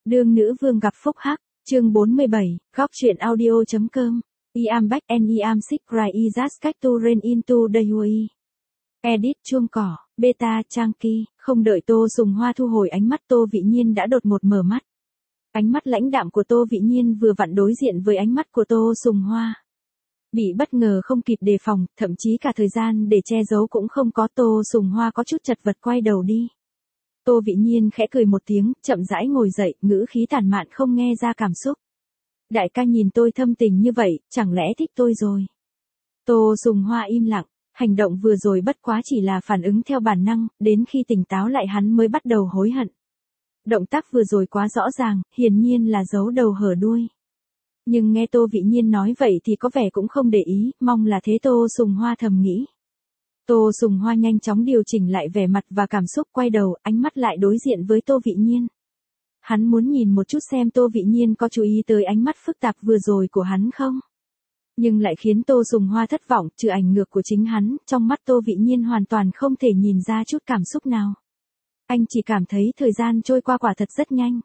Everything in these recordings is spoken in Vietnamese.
Đương nữ vương gặp phúc hắc, chương 47, góc truyện audio.com, Iam back and Iam sick cry is cách to rain into the UI. Edit chuông cỏ, beta trang kỳ, không đợi Tô Sùng Hoa thu hồi ánh mắt Tô Vị Nhiên đã đột ngột mở mắt. Ánh mắt lãnh đạm của Tô Vị Nhiên vừa vặn đối diện với ánh mắt của Tô Sùng Hoa. Bị bất ngờ không kịp đề phòng, thậm chí cả thời gian để che giấu cũng không có, Tô Sùng Hoa có chút chật vật quay đầu đi. Tô Vị Nhiên khẽ cười một tiếng, chậm rãi ngồi dậy, ngữ khí tản mạn không nghe ra cảm xúc. Đại ca nhìn tôi thâm tình như vậy, chẳng lẽ thích tôi rồi? Tô Sùng Hoa im lặng, hành động vừa rồi bất quá chỉ là phản ứng theo bản năng, đến khi tỉnh táo lại hắn mới bắt đầu hối hận. Động tác vừa rồi quá rõ ràng, hiển nhiên là giấu đầu hở đuôi. Nhưng nghe Tô Vị Nhiên nói vậy thì có vẻ cũng không để ý, mong là thế Tô Sùng Hoa thầm nghĩ. Tô Sùng Hoa nhanh chóng điều chỉnh lại vẻ mặt và cảm xúc, quay đầu, ánh mắt lại đối diện với Tô Vị Nhiên. Hắn muốn nhìn một chút xem Tô Vị Nhiên có chú ý tới ánh mắt phức tạp vừa rồi của hắn không. Nhưng lại khiến Tô Sùng Hoa thất vọng, trừ ảnh ngược của chính hắn, trong mắt Tô Vị Nhiên hoàn toàn không thể nhìn ra chút cảm xúc nào. Anh chỉ cảm thấy thời gian trôi qua quả thật rất nhanh.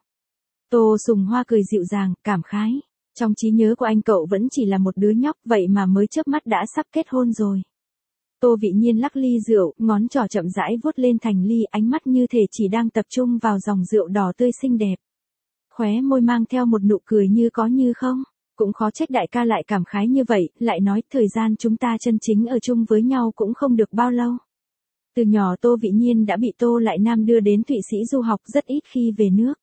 Tô Sùng Hoa cười dịu dàng, cảm khái. Trong trí nhớ của anh cậu vẫn chỉ là một đứa nhóc, vậy mà mới chớp mắt đã sắp kết hôn rồi. Tô Vị Nhiên lắc ly rượu, ngón trỏ chậm rãi vuốt lên thành ly, ánh mắt như thể chỉ đang tập trung vào dòng rượu đỏ tươi xinh đẹp. Khóe môi mang theo một nụ cười như có như không. Cũng khó trách đại ca lại cảm khái như vậy, lại nói thời gian chúng ta chân chính ở chung với nhau cũng không được bao lâu. Từ nhỏ Tô Vị Nhiên đã bị Tô Lại Nam đưa đến Thụy Sĩ du học, rất ít khi về nước.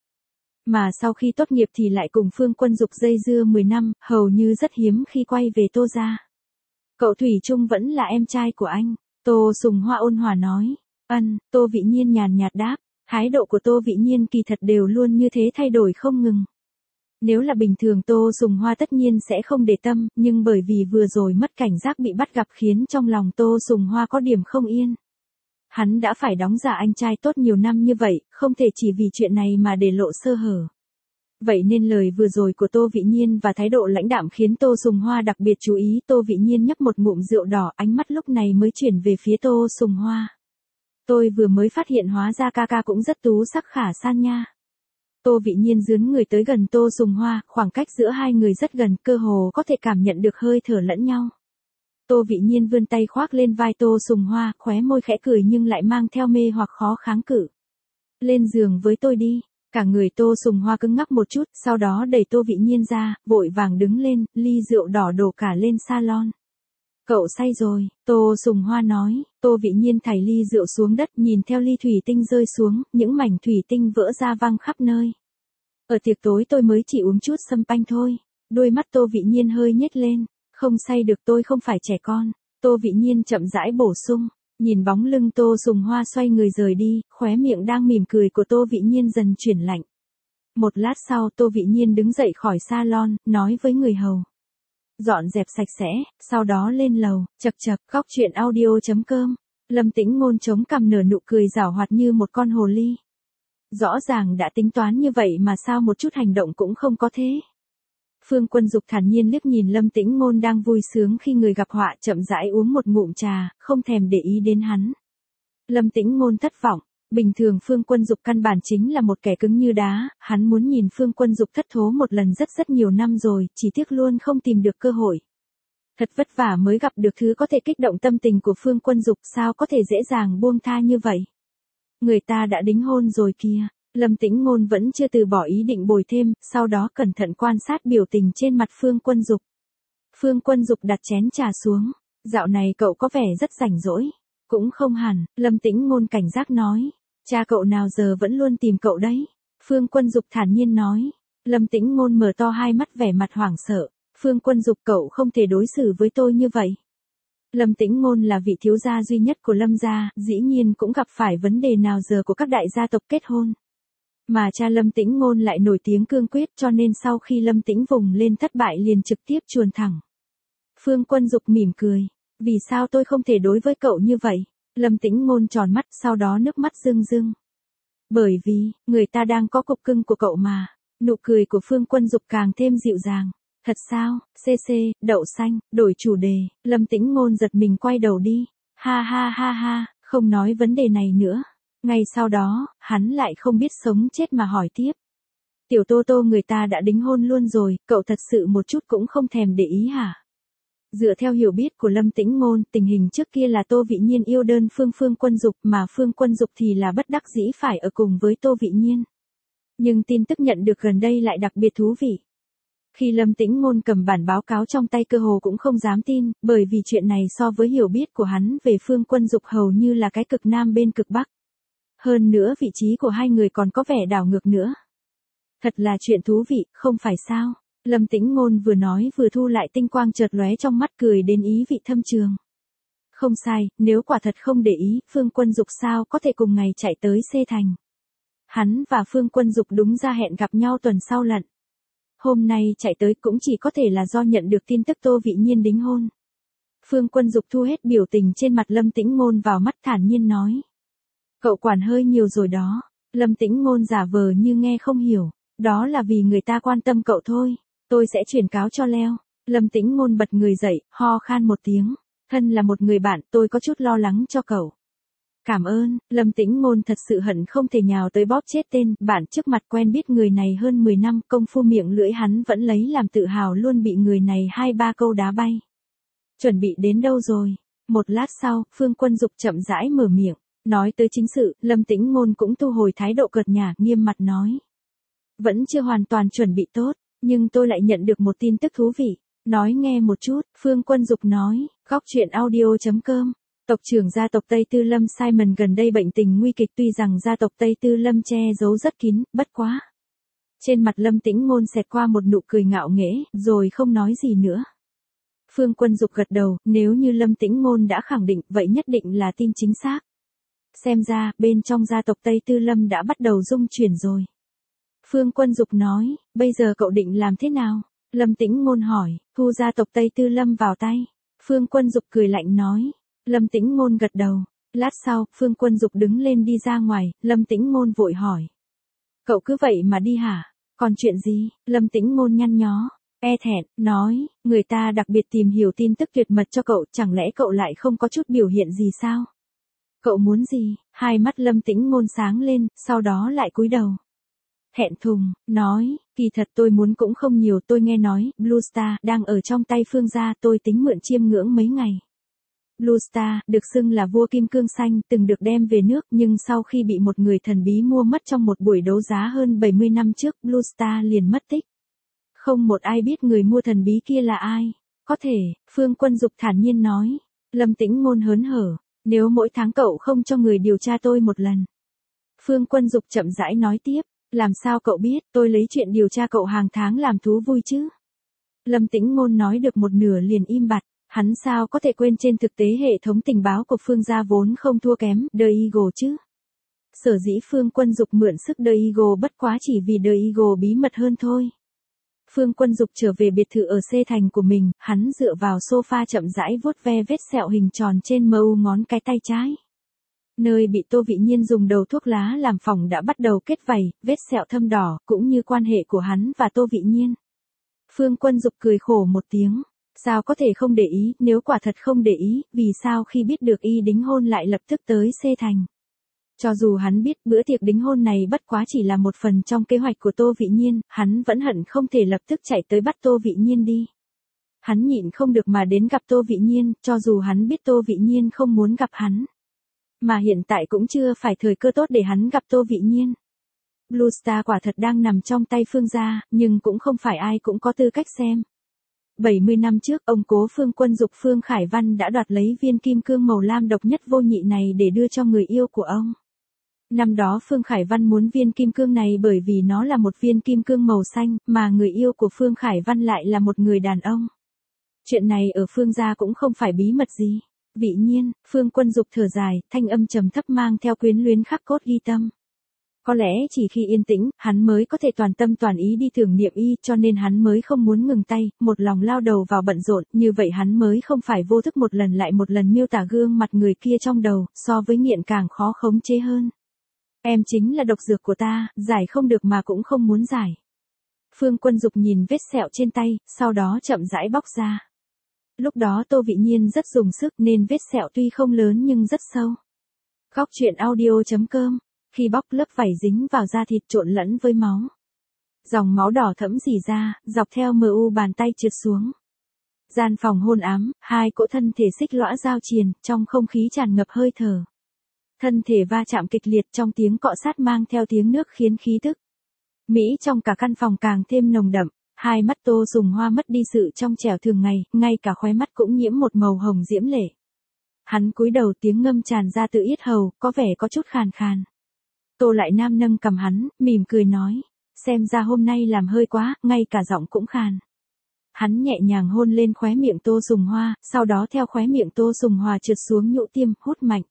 Mà sau khi tốt nghiệp thì lại cùng Phương Quân Dục dây dưa 10 năm, hầu như rất hiếm khi quay về Tô gia. Cậu thủy chung vẫn là em trai của anh, Tô Sùng Hoa ôn hòa nói. Tô Vị Nhiên nhàn nhạt đáp, thái độ của Tô Vị Nhiên kỳ thật đều luôn như thế, thay đổi không ngừng. Nếu là bình thường Tô Sùng Hoa tất nhiên sẽ không để tâm, nhưng bởi vì vừa rồi mất cảnh giác bị bắt gặp khiến trong lòng Tô Sùng Hoa có điểm không yên. Hắn đã phải đóng giả anh trai tốt nhiều năm như vậy, không thể chỉ vì chuyện này mà để lộ sơ hở. Vậy nên lời vừa rồi của Tô Vị Nhiên và thái độ lãnh đạm khiến Tô Sùng Hoa đặc biệt chú ý. Tô Vị Nhiên nhấp một ngụm rượu đỏ, ánh mắt lúc này mới chuyển về phía Tô Sùng Hoa. Tôi vừa mới phát hiện hóa ra ca ca cũng rất tú sắc khả san nha. Tô Vị Nhiên dướn người tới gần Tô Sùng Hoa, khoảng cách giữa hai người rất gần, cơ hồ có thể cảm nhận được hơi thở lẫn nhau. Tô Vị Nhiên vươn tay khoác lên vai Tô Sùng Hoa, khóe môi khẽ cười nhưng lại mang theo mê hoặc khó kháng cự. Lên giường với tôi đi. Cả người Tô Sùng Hoa cứng ngắc một chút, sau đó đẩy Tô Vị Nhiên ra, vội vàng đứng lên, ly rượu đỏ đổ cả lên salon. Cậu say rồi, Tô Sùng Hoa nói. Tô Vị Nhiên thảy ly rượu xuống đất, nhìn theo ly thủy tinh rơi xuống, những mảnh thủy tinh vỡ ra văng khắp nơi. Ở tiệc tối tôi mới chỉ uống chút sâm panh thôi. Đôi mắt Tô Vị Nhiên hơi nhếch lên. Không say được, tôi không phải trẻ con. Tô Vị Nhiên chậm rãi bổ sung. Nhìn bóng lưng Tô Sùng Hoa xoay người rời đi, khóe miệng đang mỉm cười của Tô Vị Nhiên dần chuyển lạnh. Một lát sau Tô Vị Nhiên đứng dậy khỏi salon, nói với người hầu. Dọn dẹp sạch sẽ, sau đó lên lầu, chậc chậc, góc truyện audio.com. Lâm Tĩnh Ngôn chống cằm nở nụ cười giảo hoạt như một con hồ ly. Rõ ràng đã tính toán như vậy mà sao một chút hành động cũng không có thế. Phương Quân Dục thản nhiên liếc nhìn Lâm Tĩnh Ngôn đang vui sướng khi người gặp họa, chậm rãi uống một ngụm trà, không thèm để ý đến hắn. Lâm Tĩnh Ngôn thất vọng, bình thường Phương Quân Dục căn bản chính là một kẻ cứng như đá, hắn muốn nhìn Phương Quân Dục thất thố một lần rất nhiều năm rồi, chỉ tiếc luôn không tìm được cơ hội. Thật vất vả mới gặp được thứ có thể kích động tâm tình của Phương Quân Dục, sao có thể dễ dàng buông tha như vậy. Người ta đã đính hôn rồi kìa. Lâm Tĩnh Ngôn vẫn chưa từ bỏ ý định bồi thêm, sau đó cẩn thận quan sát biểu tình trên mặt Phương Quân Dục. Phương Quân Dục đặt chén trà xuống. Dạo này cậu có vẻ rất rảnh rỗi. Cũng không hẳn, Lâm Tĩnh Ngôn cảnh giác nói. Cha cậu nào giờ vẫn luôn tìm cậu đấy. Phương Quân Dục thản nhiên nói. Lâm Tĩnh Ngôn mở to hai mắt vẻ mặt hoảng sợ. Phương Quân Dục, cậu không thể đối xử với tôi như vậy. Lâm Tĩnh Ngôn là vị thiếu gia duy nhất của Lâm gia, dĩ nhiên cũng gặp phải vấn đề nào giờ của các đại gia tộc kết hôn. Mà cha Lâm Tĩnh Ngôn lại nổi tiếng cương quyết, cho nên sau khi Lâm Tĩnh vùng lên thất bại liền trực tiếp chuồn thẳng. Phương Quân Dục mỉm cười. Vì sao tôi không thể đối với cậu như vậy? Lâm Tĩnh Ngôn tròn mắt, sau đó nước mắt rưng rưng. Bởi vì, người ta đang có cục cưng của cậu mà. Nụ cười của Phương Quân Dục càng thêm dịu dàng. Thật sao, CC, đậu xanh, đổi chủ đề. Lâm Tĩnh Ngôn giật mình quay đầu đi. Ha ha ha ha, không nói vấn đề này nữa. Ngay sau đó, hắn lại không biết sống chết mà hỏi tiếp. Tiểu Tô Tô người ta đã đính hôn luôn rồi, cậu thật sự một chút cũng không thèm để ý hả? Dựa theo hiểu biết của Lâm Tĩnh Ngôn, tình hình trước kia là Tô Vị Nhiên yêu đơn Phương Quân Dục mà Phương Quân Dục thì là bất đắc dĩ phải ở cùng với Tô Vị Nhiên. Nhưng tin tức nhận được gần đây lại đặc biệt thú vị. Khi Lâm Tĩnh Ngôn cầm bản báo cáo trong tay cơ hồ cũng không dám tin, bởi vì chuyện này so với hiểu biết của hắn về Phương Quân Dục hầu như là cái cực nam bên cực bắc. Hơn nữa vị trí của hai người còn có vẻ đảo ngược nữa. Thật là chuyện thú vị, không phải sao? Lâm Tĩnh Ngôn vừa nói vừa thu lại tinh quang chợt lóe trong mắt cười đến ý vị thâm trường. Không sai, nếu quả thật không để ý, Phương Quân Dục sao có thể cùng ngày chạy tới C Thành. Hắn và Phương Quân Dục đúng ra hẹn gặp nhau tuần sau lận. Hôm nay chạy tới cũng chỉ có thể là do nhận được tin tức Tô Vị Nhiên đính hôn. Phương Quân Dục thu hết biểu tình trên mặt Lâm Tĩnh Ngôn vào mắt thản nhiên nói. Cậu quản hơi nhiều rồi đó. Lâm Tĩnh Ngôn giả vờ như nghe không hiểu. Đó là vì người ta quan tâm cậu thôi. Tôi sẽ chuyển cáo cho Leo. Lâm Tĩnh Ngôn bật người dậy, ho khan một tiếng. Thân là một người bạn, tôi có chút lo lắng cho cậu. Cảm ơn. Lâm Tĩnh Ngôn thật sự hận không thể nhào tới bóp chết tên bạn trước mặt quen biết người này hơn 10 năm, công phu miệng lưỡi hắn vẫn lấy làm tự hào luôn bị người này 2-3 câu đá bay. Chuẩn bị đến đâu rồi? Một lát sau, Phương Quân Dục chậm rãi mở miệng. Nói tới chính sự, Lâm Tĩnh Ngôn cũng thu hồi thái độ cợt nhả, nghiêm mặt nói. Vẫn chưa hoàn toàn chuẩn bị tốt, nhưng tôi lại nhận được một tin tức thú vị. Nói nghe một chút, Phương Quân Dục nói, góc chuyện audio.com. Tộc trưởng gia tộc Tây Tư Lâm Simon gần đây bệnh tình nguy kịch, tuy rằng gia tộc Tây Tư Lâm che giấu rất kín, bất quá. Trên mặt Lâm Tĩnh Ngôn xẹt qua một nụ cười ngạo nghễ, rồi không nói gì nữa. Phương Quân Dục gật đầu, nếu như Lâm Tĩnh Ngôn đã khẳng định, vậy nhất định là tin chính xác. Xem ra, bên trong gia tộc Tây Tư Lâm đã bắt đầu rung chuyển rồi. Phương Quân Dục nói, bây giờ cậu định làm thế nào? Lâm Tĩnh Ngôn hỏi, thu gia tộc Tây Tư Lâm vào tay. Phương Quân Dục cười lạnh nói. Lâm Tĩnh Ngôn gật đầu. Lát sau, Phương Quân Dục đứng lên đi ra ngoài, Lâm Tĩnh Ngôn vội hỏi. Cậu cứ vậy mà đi hả? Còn chuyện gì? Lâm Tĩnh Ngôn nhăn nhó, e thẹn, nói, người ta đặc biệt tìm hiểu tin tức tuyệt mật cho cậu, chẳng lẽ cậu lại không có chút biểu hiện gì sao? Cậu muốn gì? Hai mắt Lâm Tĩnh Ngôn sáng lên, sau đó lại cúi đầu. Thẹn thùng, nói, kỳ thật tôi muốn cũng không nhiều, tôi nghe nói, Blue Star đang ở trong tay Phương gia, tôi tính mượn chiêm ngưỡng mấy ngày. Blue Star, được xưng là vua kim cương xanh, từng được đem về nước nhưng sau khi bị một người thần bí mua mất trong một buổi đấu giá hơn 70 năm trước, Blue Star liền mất tích. Không một ai biết người mua thần bí kia là ai. Có thể, Phương Quân Dục thản nhiên nói. Lâm Tĩnh Ngôn hớn hở, nếu mỗi tháng cậu không cho người điều tra tôi một lần. Phương Quân Dục chậm rãi nói tiếp, làm sao cậu biết, tôi lấy chuyện điều tra cậu hàng tháng làm thú vui chứ. Lâm Tĩnh Ngôn nói được một nửa liền im bặt. Hắn sao có thể quên trên thực tế hệ thống tình báo của Phương gia vốn không thua kém The Eagle chứ. Sở dĩ Phương Quân Dục mượn sức The Eagle bất quá chỉ vì The Eagle bí mật hơn thôi. Phương Quân Dục trở về biệt thự ở C Thành của mình, hắn dựa vào sofa chậm rãi vuốt ve vết sẹo hình tròn trên mu ngón cái tay trái. Nơi bị Tô Vị Nhiên dùng đầu thuốc lá làm phỏng đã bắt đầu kết vảy, vết sẹo thâm đỏ, cũng như quan hệ của hắn và Tô Vị Nhiên. Phương Quân Dục cười khổ một tiếng. Sao có thể không để ý, nếu quả thật không để ý, vì sao khi biết được y đính hôn lại lập tức tới C Thành. Cho dù hắn biết bữa tiệc đính hôn này bất quá chỉ là một phần trong kế hoạch của Tô Vị Nhiên, hắn vẫn hận không thể lập tức chạy tới bắt Tô Vị Nhiên đi. Hắn nhịn không được mà đến gặp Tô Vị Nhiên, cho dù hắn biết Tô Vị Nhiên không muốn gặp hắn. Mà hiện tại cũng chưa phải thời cơ tốt để hắn gặp Tô Vị Nhiên. Blue Star quả thật đang nằm trong tay Phương gia, nhưng cũng không phải ai cũng có tư cách xem. 70 năm trước, ông cố Phương Quân Dục Phương Khải Văn đã đoạt lấy viên kim cương màu lam độc nhất vô nhị này để đưa cho người yêu của ông. Năm đó Phương Khải Văn muốn viên kim cương này bởi vì nó là một viên kim cương màu xanh, mà người yêu của Phương Khải Văn lại là một người đàn ông. Chuyện này ở Phương gia cũng không phải bí mật gì. Vị Nhiên, Phương Quân Dục thở dài, thanh âm trầm thấp mang theo quyến luyến khắc cốt ghi tâm. Có lẽ chỉ khi yên tĩnh, hắn mới có thể toàn tâm toàn ý đi tưởng niệm y, cho nên hắn mới không muốn ngừng tay, một lòng lao đầu vào bận rộn, như vậy hắn mới không phải vô thức một lần lại một lần miêu tả gương mặt người kia trong đầu, so với nghiện càng khó khống chế hơn. Em chính là độc dược của ta, giải không được mà cũng không muốn giải. Phương Quân Dục nhìn vết sẹo trên tay, sau đó chậm rãi bóc ra. Lúc đó Tô Vị Nhiên rất dùng sức nên vết sẹo tuy không lớn nhưng rất sâu. Góc chuyện audio.com. Khi bóc lớp vảy dính vào da thịt trộn lẫn với máu. Dòng máu đỏ thẫm rỉ ra, dọc theo mu bàn tay trượt xuống. Gian phòng hôn ám, hai cỗ thân thể xích lõa giao triền, trong không khí tràn ngập hơi thở. Thân thể va chạm kịch liệt trong tiếng cọ sát mang theo tiếng nước khiến khí tức Mỹ trong cả căn phòng càng thêm nồng đậm. Hai mắt Tô Sùng Hoa mất đi sự trong trẻo thường ngày, ngay cả khóe mắt cũng nhiễm một màu hồng diễm lệ. Hắn cúi đầu, tiếng ngâm tràn ra từ yết hầu, có vẻ có chút khàn khàn. Tô Lại Nam nâng cầm hắn, mỉm cười nói, xem ra hôm nay làm hơi quá, ngay cả giọng cũng khàn. Hắn nhẹ nhàng hôn lên khóe miệng Tô Sùng Hoa, sau đó theo khóe miệng Tô Sùng Hoa trượt xuống nhũ tiêm, hút mạnh.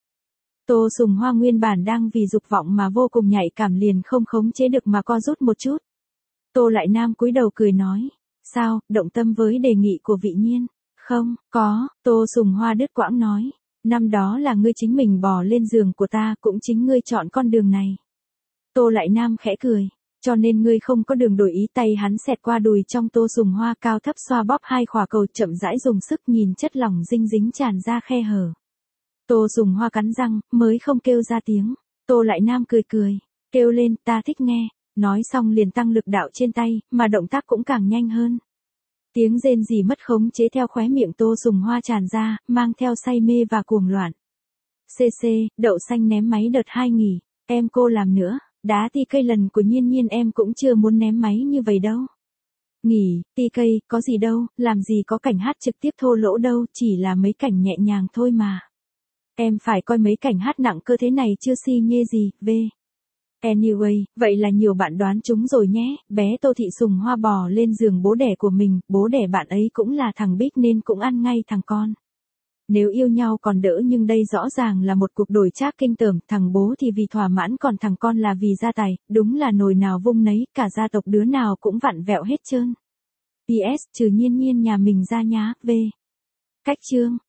Tô Sùng Hoa nguyên bản đang vì dục vọng mà vô cùng nhạy cảm liền không khống chế được mà co rút một chút. Tô Lại Nam cúi đầu cười nói, sao, động tâm với đề nghị của vị nhiên? Không, có, Tô Sùng Hoa đứt quãng nói, năm đó là ngươi chính mình bò lên giường của ta, cũng chính ngươi chọn con đường này. Tô Lại Nam khẽ cười, cho nên ngươi không có đường đổi ý. Tay hắn xẹt qua đùi trong Tô Sùng Hoa, cao thấp xoa bóp hai khỏa cầu, chậm rãi dùng sức nhìn chất lỏng dinh dính tràn ra khe hở. Tô Sùng Hoa cắn răng, mới không kêu ra tiếng. Tô Lại Nam cười cười, kêu lên, ta thích nghe. Nói xong liền tăng lực đạo trên tay, mà động tác cũng càng nhanh hơn. Tiếng rên rỉ mất khống chế theo khóe miệng Tô Sùng Hoa tràn ra, mang theo say mê và cuồng loạn. CC, đậu xanh ném máy đợt 2 nghỉ, em cô làm nữa, đá ti cây lần của Nhiên Nhiên em cũng chưa muốn ném máy như vậy đâu. Nghỉ, ti cây, có gì đâu, làm gì có cảnh hát trực tiếp thô lỗ đâu, chỉ là mấy cảnh nhẹ nhàng thôi mà. Em phải coi mấy cảnh hát nặng cơ thế này chưa si nhê gì, v. Anyway, vậy là nhiều bạn đoán chúng rồi nhé, bé Tô Thị Sùng Hoa bò lên giường bố đẻ của mình, bố đẻ bạn ấy cũng là thằng Bích nên cũng ăn ngay thằng con. Nếu yêu nhau còn đỡ, nhưng đây rõ ràng là một cuộc đổi trác kinh tởm, thằng bố thì vì thỏa mãn còn thằng con là vì gia tài, đúng là nồi nào vung nấy, cả gia tộc đứa nào cũng vặn vẹo hết trơn. PS, trừ Nhiên Nhiên nhà mình ra nhá, v. Cách chương.